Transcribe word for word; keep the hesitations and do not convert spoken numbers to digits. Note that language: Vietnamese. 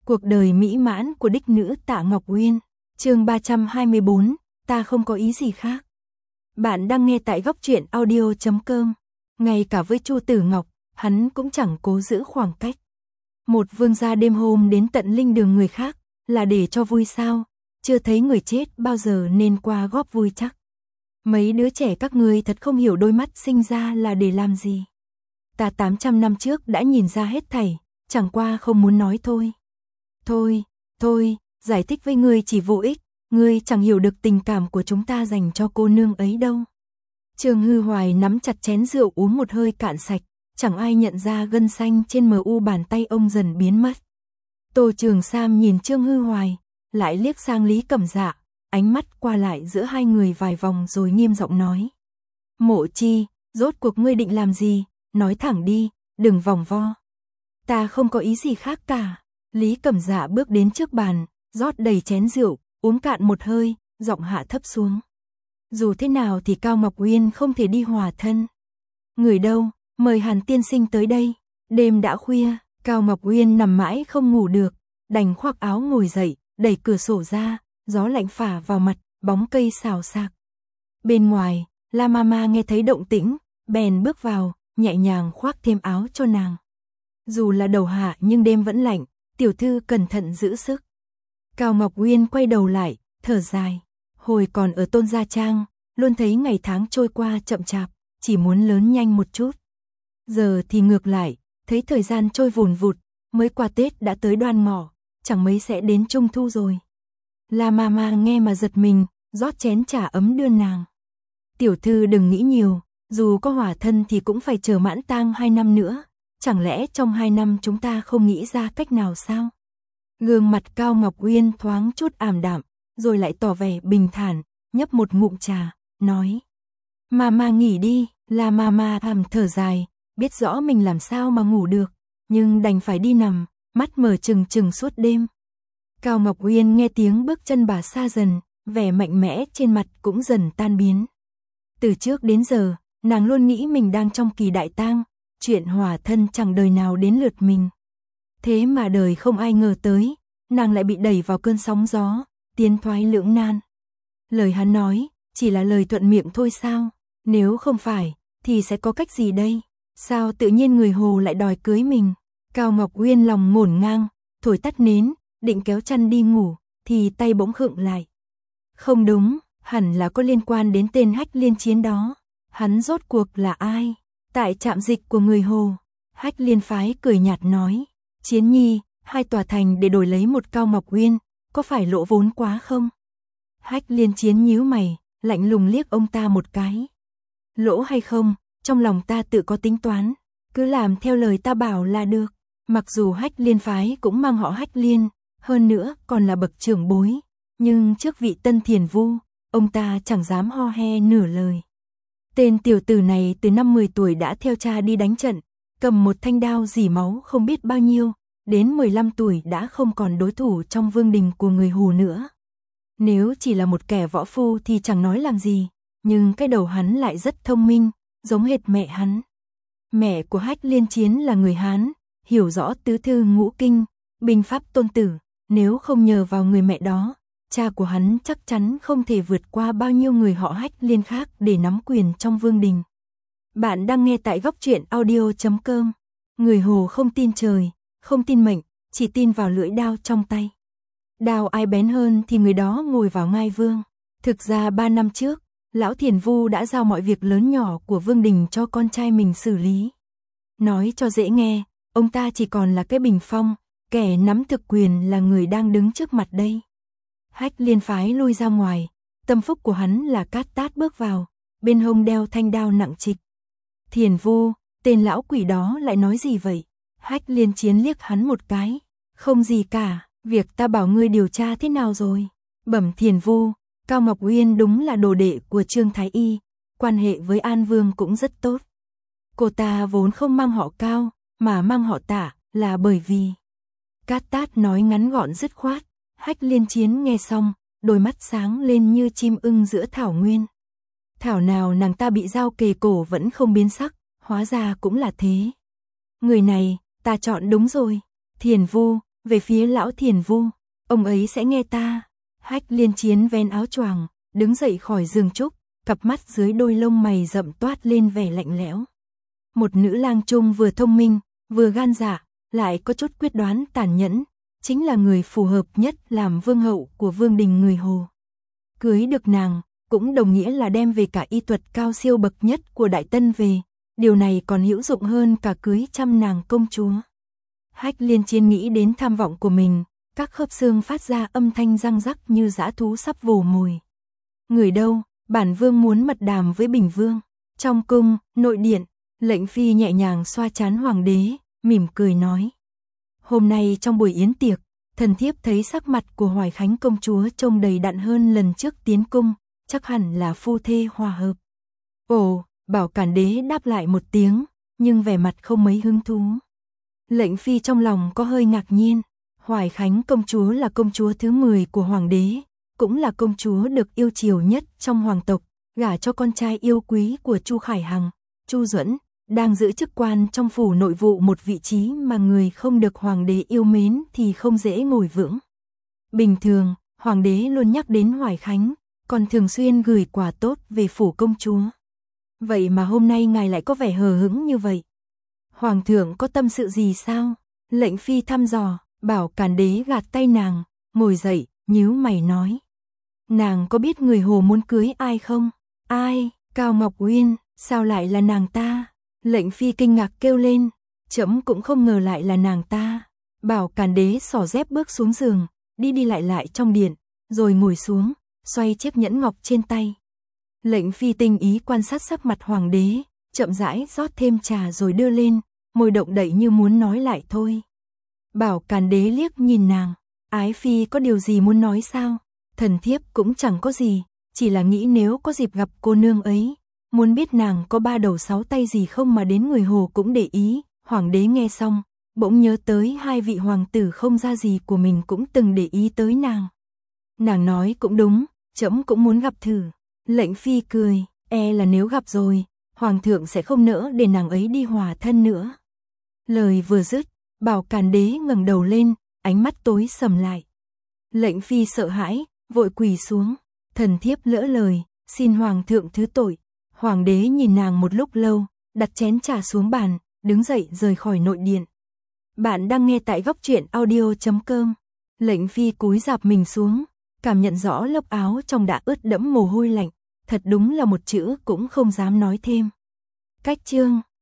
Cuộc đời mỹ mãn của đích nữ Tạ Ngọc Uyên, chương ba trăm hai mươi bốn, ta không có ý gì khác. Bạn đang nghe tại góc truyện audio chấm com. Ngay cả với Chu Tử Ngọc, hắn cũng chẳng cố giữ khoảng cách. Một vương gia đêm hôm đến tận linh đường người khác, là để cho vui sao? Chưa thấy người chết bao giờ nên qua góp vui chắc. Mấy đứa trẻ các ngươi thật không hiểu đôi mắt sinh ra là để làm gì. Ta tám trăm năm trước đã nhìn ra hết thảy, chẳng qua không muốn nói thôi. Thôi, thôi, giải thích với ngươi chỉ vô ích, ngươi chẳng hiểu được tình cảm của chúng ta dành cho cô nương ấy đâu. Trương Hư Hoài nắm chặt chén rượu uống một hơi cạn sạch, chẳng ai nhận ra gân xanh trên mờ u bàn tay ông dần biến mất. Tô Trường Sam nhìn Trương Hư Hoài, lại liếc sang Lý Cẩm Dạ, ánh mắt qua lại giữa hai người vài vòng rồi nghiêm giọng nói. Mộ Chi, rốt cuộc ngươi định làm gì, nói thẳng đi, đừng vòng vo. Ta không có ý gì khác cả. Lý Cẩm Dạ bước đến trước bàn, rót đầy chén rượu, uống cạn một hơi, giọng hạ thấp xuống. Dù thế nào thì Cao Ngọc Uyên không thể đi hòa thân. Người đâu, mời Hàn tiên sinh tới đây. Đêm đã khuya, Cao Ngọc Uyên nằm mãi không ngủ được, đành khoác áo ngồi dậy, đẩy cửa sổ ra, gió lạnh phả vào mặt, bóng cây xào xạc. Bên ngoài, La Mama nghe thấy động tĩnh, bèn bước vào, nhẹ nhàng khoác thêm áo cho nàng. Dù là đầu hạ nhưng đêm vẫn lạnh, tiểu thư cẩn thận giữ sức. Cao Ngọc Uyên quay đầu lại, thở dài. Hồi còn ở Tôn Gia Trang, luôn thấy ngày tháng trôi qua chậm chạp, chỉ muốn lớn nhanh một chút. Giờ thì ngược lại, thấy thời gian trôi vùn vụt, mới qua Tết đã tới Đoan Ngọ, chẳng mấy sẽ đến Trung Thu rồi. La Mama nghe mà giật mình, rót chén trà ấm đưa nàng. Tiểu thư đừng nghĩ nhiều, dù có hỏa thân thì cũng phải chờ mãn tang hai năm nữa. Chẳng lẽ trong hai năm chúng ta không nghĩ ra cách nào sao? Gương mặt Cao Ngọc Uyên thoáng chút ảm đạm, rồi lại tỏ vẻ bình thản, nhấp một ngụm trà, nói. Mama nghỉ đi, là Mama thầm thở dài, biết rõ mình làm sao mà ngủ được, nhưng đành phải đi nằm, mắt mở trừng trừng suốt đêm. Cao Ngọc Uyên nghe tiếng bước chân bà xa dần, vẻ mạnh mẽ trên mặt cũng dần tan biến. Từ trước đến giờ, nàng luôn nghĩ mình đang trong kỳ đại tang. Chuyện hòa thân chẳng đời nào đến lượt mình. Thế mà đời không ai ngờ tới, nàng lại bị đẩy vào cơn sóng gió, tiến thoái lưỡng nan. Lời hắn nói, chỉ là lời thuận miệng thôi sao? Nếu không phải, thì sẽ có cách gì đây? Sao tự nhiên người Hồ lại đòi cưới mình? Cao Ngọc Uyên lòng ngổn ngang, thổi tắt nến, định kéo chăn đi ngủ, thì tay bỗng khựng lại. Không đúng, hẳn là có liên quan đến tên Hách Liên Chiến đó. Hắn rốt cuộc là ai? Tại trạm dịch của người Hồ, Hách Liên phái cười nhạt nói, Chiến nhi, hai tòa thành để đổi lấy một Cao Ngọc Uyên, có phải lỗ vốn quá không? Hách Liên Chiến nhíu mày, lạnh lùng liếc ông ta một cái. Lỗ hay không, trong lòng ta tự có tính toán, cứ làm theo lời ta bảo là được. Mặc dù Hách Liên phái cũng mang họ Hách Liên, hơn nữa còn là bậc trưởng bối, nhưng trước vị Tân Thiền Vu, ông ta chẳng dám ho he nửa lời. Tên tiểu tử này từ năm mười tuổi đã theo cha đi đánh trận, cầm một thanh đao rỉ máu không biết bao nhiêu, đến mười lăm tuổi đã không còn đối thủ trong vương đình của người Hồ nữa. Nếu chỉ là một kẻ võ phu thì chẳng nói làm gì, nhưng cái đầu hắn lại rất thông minh, giống hệt mẹ hắn. Mẹ của Hách Liên Chiến là người Hán, hiểu rõ tứ thư ngũ kinh, binh pháp tôn tử, nếu không nhờ vào người mẹ đó, cha của hắn chắc chắn không thể vượt qua bao nhiêu người họ Hách Liên khác để nắm quyền trong vương đình. Bạn đang nghe tại góc truyện audio chấm com. Người Hồ không tin trời, không tin mệnh, chỉ tin vào lưỡi đao trong tay. Đao ai bén hơn thì người đó ngồi vào ngai vương. Thực ra ba năm trước, Lão Thiền Vu đã giao mọi việc lớn nhỏ của vương đình cho con trai mình xử lý. Nói cho dễ nghe, ông ta chỉ còn là cái bình phong, kẻ nắm thực quyền là người đang đứng trước mặt đây. Hách Liên phái lui ra ngoài, tâm phúc của hắn là Cát Tát bước vào, bên hông đeo thanh đao nặng trịch. Thiền Vu, tên lão quỷ đó lại nói gì vậy? Hách Liên Chiến liếc hắn một cái, không gì cả, việc ta bảo ngươi điều tra thế nào rồi? Bẩm Thiền Vu, Cao Ngọc Uyên đúng là đồ đệ của Trương Thái Y, quan hệ với An Vương cũng rất tốt. Cô ta vốn không mang họ Cao, mà mang họ Tạ, là bởi vì... Cát Tát nói ngắn gọn dứt khoát. Hách Liên Chiến nghe xong, đôi mắt sáng lên như chim ưng giữa thảo nguyên. Thảo nào nàng ta bị dao kề cổ vẫn không biến sắc, hóa ra cũng là thế. Người này, ta chọn đúng rồi. Thiền Vu, về phía lão Thiền Vu, ông ấy sẽ nghe ta. Hách Liên Chiến vén áo choàng, đứng dậy khỏi giường trúc, cặp mắt dưới đôi lông mày rậm toát lên vẻ lạnh lẽo. Một nữ lang trung vừa thông minh, vừa gan dạ, lại có chút quyết đoán tàn nhẫn, chính là người phù hợp nhất làm vương hậu của vương đình người Hồ. Cưới được nàng, cũng đồng nghĩa là đem về cả y thuật cao siêu bậc nhất của Đại Tân về, điều này còn hữu dụng hơn cả cưới trăm nàng công chúa. Hách Liên Chiến nghĩ đến tham vọng của mình, các khớp xương phát ra âm thanh răng rắc như dã thú sắp vồ mồi. Người đâu, bản vương muốn mật đàm với Bình Vương. Trong cung, nội điện, Lệnh Phi nhẹ nhàng xoa trán hoàng đế, mỉm cười nói. Hôm nay trong buổi yến tiệc, thần thiếp thấy sắc mặt của Hoài Khánh công chúa trông đầy đặn hơn lần trước tiến cung, chắc hẳn là phu thê hòa hợp. Ồ, Bảo Cản Đế đáp lại một tiếng, nhưng vẻ mặt không mấy hứng thú. Lệnh Phi trong lòng có hơi ngạc nhiên, Hoài Khánh công chúa là công chúa thứ mười của hoàng đế, cũng là công chúa được yêu chiều nhất trong hoàng tộc, gả cho con trai yêu quý của Chu Khải Hằng, Chu Duẫn, đang giữ chức quan trong phủ nội vụ, một vị trí mà người không được hoàng đế yêu mến thì không dễ ngồi vững. Bình thường, hoàng đế luôn nhắc đến Hoài Khánh, còn thường xuyên gửi quà tốt về phủ công chúa. Vậy mà hôm nay ngài lại có vẻ hờ hững như vậy. Hoàng thượng có tâm sự gì sao? Lệnh Phi thăm dò. Bảo Cản Đế gạt tay nàng, ngồi dậy, nhíu mày nói. Nàng có biết người Hồ muốn cưới ai không? Ai? Cao Ngọc Uyên, sao lại là nàng ta? Lệnh Phi kinh ngạc kêu lên, trẫm cũng không ngờ lại là nàng ta. Bảo Cản Đế xỏ dép bước xuống giường, đi đi lại lại trong điện, rồi ngồi xuống, xoay chiếc nhẫn ngọc trên tay. Lệnh Phi tinh ý quan sát sắc mặt hoàng đế, chậm rãi rót thêm trà rồi đưa lên, môi động đậy như muốn nói lại thôi. Bảo Càn Đế liếc nhìn nàng, ái phi có điều gì muốn nói sao? Thần thiếp cũng chẳng có gì, chỉ là nghĩ nếu có dịp gặp cô nương ấy, muốn biết nàng có ba đầu sáu tay gì không mà đến người Hồ cũng để ý. Hoàng đế nghe xong, bỗng nhớ tới hai vị hoàng tử không ra gì của mình cũng từng để ý tới nàng. Nàng nói cũng đúng, trẫm cũng muốn gặp thử. Lệnh Phi cười, e là nếu gặp rồi, hoàng thượng sẽ không nỡ để nàng ấy đi hòa thân nữa. Lời vừa dứt, Bảo Càn Đế ngẩng đầu lên, ánh mắt tối sầm lại. Lệnh Phi sợ hãi, vội quỳ xuống, thần thiếp lỡ lời, xin hoàng thượng thứ tội. Hoàng đế nhìn nàng một lúc lâu, đặt chén trà xuống bàn, đứng dậy rời khỏi nội điện. Bạn đang nghe tại góc truyện audio chấm com. Lệnh Phi cúi rạp mình xuống, cảm nhận rõ lớp áo trong đã ướt đẫm mồ hôi lạnh, thật đúng là một chữ cũng không dám nói thêm. Cách chương